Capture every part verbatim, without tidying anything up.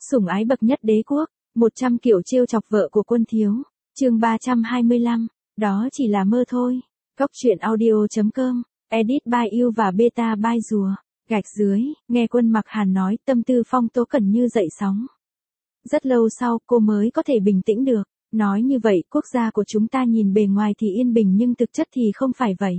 Sủng ái bậc nhất đế quốc, một trăm kiểu trêu chọc vợ của Quân Thiếu, chương ba trăm hai mươi lăm, đó chỉ là mơ thôi. Cốc truyện audio chấm com, edit by you và beta by rùa, gạch dưới, nghe Quân Mặc Hàn nói tâm tư Phong Tố Cẩn như dậy sóng. Rất lâu sau cô mới có thể bình tĩnh được, nói như vậy quốc gia của chúng ta nhìn bề ngoài thì yên bình nhưng thực chất thì không phải vậy.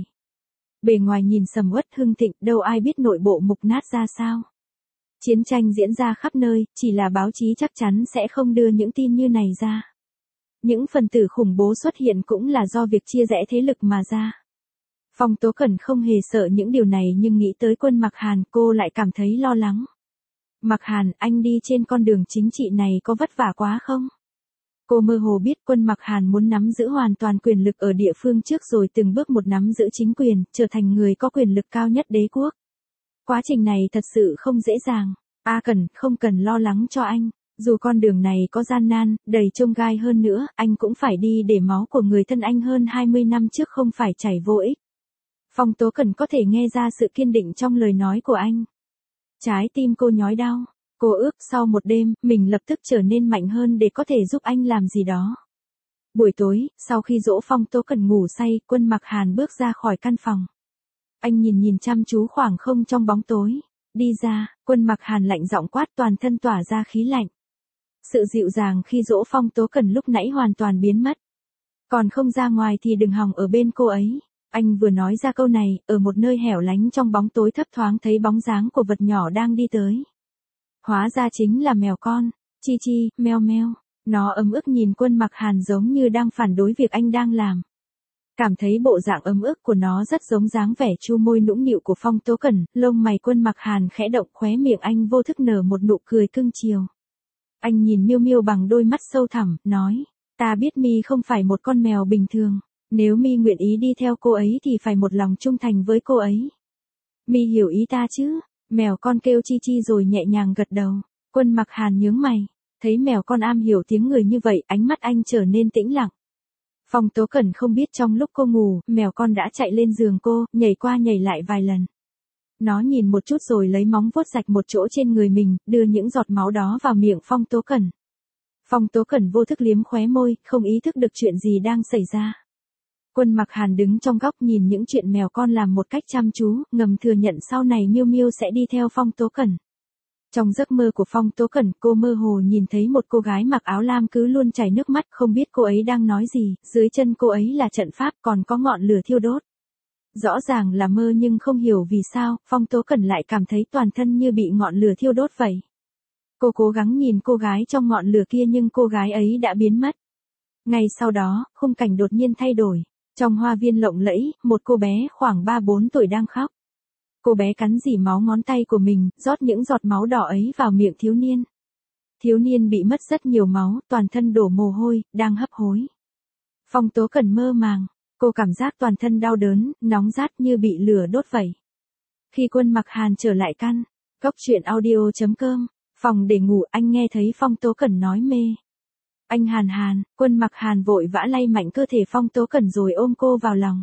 Bề ngoài nhìn sầm uất hưng thịnh đâu ai biết nội bộ mục nát ra sao. Chiến tranh diễn ra khắp nơi, chỉ là báo chí chắc chắn sẽ không đưa những tin như này ra. Những phần tử khủng bố xuất hiện cũng là do việc chia rẽ thế lực mà ra. Phong Tố Cẩn không hề sợ những điều này nhưng nghĩ tới Quân Mặc Hàn cô lại cảm thấy lo lắng. Mặc Hàn, anh đi trên con đường chính trị này có vất vả quá không? Cô mơ hồ biết Quân Mặc Hàn muốn nắm giữ hoàn toàn quyền lực ở địa phương trước rồi từng bước một nắm giữ chính quyền, trở thành người có quyền lực cao nhất đế quốc. Quá trình này thật sự không dễ dàng. A Cẩn, không cần lo lắng cho anh. Dù con đường này có gian nan, đầy chông gai hơn nữa, anh cũng phải đi để máu của người thân anh hơn hai mươi năm trước không phải chảy vô ích. Phong Tố Cẩn có thể nghe ra sự kiên định trong lời nói của anh. Trái tim cô nhói đau. Cô ước sau một đêm, mình lập tức trở nên mạnh hơn để có thể giúp anh làm gì đó. Buổi tối, sau khi dỗ Phong Tố Cẩn ngủ say, Quân Mặc Hàn bước ra khỏi căn phòng. Anh nhìn nhìn chăm chú khoảng không trong bóng tối. Đi ra, Quân Mặc Hàn lạnh giọng quát toàn thân tỏa ra khí lạnh. Sự dịu dàng khi dỗ Phong Tố Cẩn lúc nãy hoàn toàn biến mất. Còn không ra ngoài thì đừng hòng ở bên cô ấy. Anh vừa nói ra câu này, ở một nơi hẻo lánh trong bóng tối thấp thoáng thấy bóng dáng của vật nhỏ đang đi tới. Hóa ra chính là mèo con. Chi chi, meo meo. Nó ấm ức nhìn Quân Mặc Hàn giống như đang phản đối việc anh đang làm. Cảm thấy bộ dạng ấm ức của nó rất giống dáng vẻ chu môi nũng nịu của Phong Tố Cẩn, lông mày Quân Mặc Hàn khẽ động, khóe miệng anh vô thức nở một nụ cười cưng chiều. Anh nhìn Miêu Miêu bằng đôi mắt sâu thẳm, nói, ta biết Mi không phải một con mèo bình thường, nếu Mi nguyện ý đi theo cô ấy thì phải một lòng trung thành với cô ấy. Mi hiểu ý ta chứ? Mèo con kêu chi chi rồi nhẹ nhàng gật đầu. Quân Mặc Hàn nhướng mày, thấy mèo con am hiểu tiếng người như vậy, ánh mắt anh trở nên tĩnh lặng. Phong Tố Cẩn không biết trong lúc cô ngủ, mèo con đã chạy lên giường cô, nhảy qua nhảy lại vài lần. Nó nhìn một chút rồi lấy móng vuốt rạch một chỗ trên người mình, đưa những giọt máu đó vào miệng Phong Tố Cẩn. Phong Tố Cẩn vô thức liếm khóe môi, không ý thức được chuyện gì đang xảy ra. Quân Mặc Hàn đứng trong góc nhìn những chuyện mèo con làm một cách chăm chú, ngầm thừa nhận sau này Miêu Miêu sẽ đi theo Phong Tố Cẩn. Trong giấc mơ của Phong Tố Cẩn, cô mơ hồ nhìn thấy một cô gái mặc áo lam cứ luôn chảy nước mắt, không biết cô ấy đang nói gì, dưới chân cô ấy là trận pháp còn có ngọn lửa thiêu đốt. Rõ ràng là mơ nhưng không hiểu vì sao, Phong Tố Cẩn lại cảm thấy toàn thân như bị ngọn lửa thiêu đốt vậy. Cô cố gắng nhìn cô gái trong ngọn lửa kia nhưng cô gái ấy đã biến mất. Ngay sau đó, khung cảnh đột nhiên thay đổi. Trong hoa viên lộng lẫy, một cô bé khoảng ba bốn tuổi đang khóc. Cô bé cắn rỉ máu ngón tay của mình, rót những giọt máu đỏ ấy vào miệng thiếu niên. Thiếu niên bị mất rất nhiều máu, toàn thân đổ mồ hôi, đang hấp hối. Phong Tố Cẩn mơ màng, cô cảm giác toàn thân đau đớn, nóng rát như bị lửa đốt vậy. Khi Quân Mặc Hàn trở lại căn, cốc truyện audio chấm com, phòng để ngủ, anh nghe thấy Phong Tố Cẩn nói mê. Anh Hàn Hàn, Quân Mặc Hàn vội vã lay mạnh cơ thể Phong Tố Cẩn rồi ôm cô vào lòng.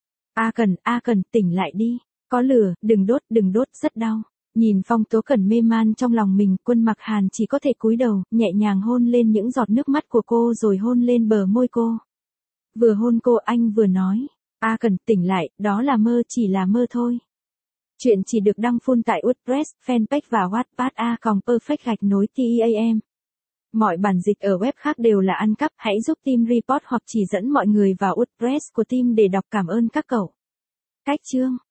A Cẩn, A Cẩn, tỉnh lại đi. Có lửa, đừng đốt, đừng đốt, rất đau. Nhìn Phong Tố Cẩn mê man trong lòng mình, Quân Mặc Hàn chỉ có thể cúi đầu, nhẹ nhàng hôn lên những giọt nước mắt của cô rồi hôn lên bờ môi cô. Vừa hôn cô anh vừa nói, A Cẩn, tỉnh lại, đó là mơ, chỉ là mơ thôi. Chuyện chỉ được đăng full tại WordPress, fanpage và Wattpad a còng perfect gạch nối team. Mọi bản dịch ở web khác đều là ăn cắp, hãy giúp team report hoặc chỉ dẫn mọi người vào WordPress của team để đọc, cảm ơn các cậu. Cách chương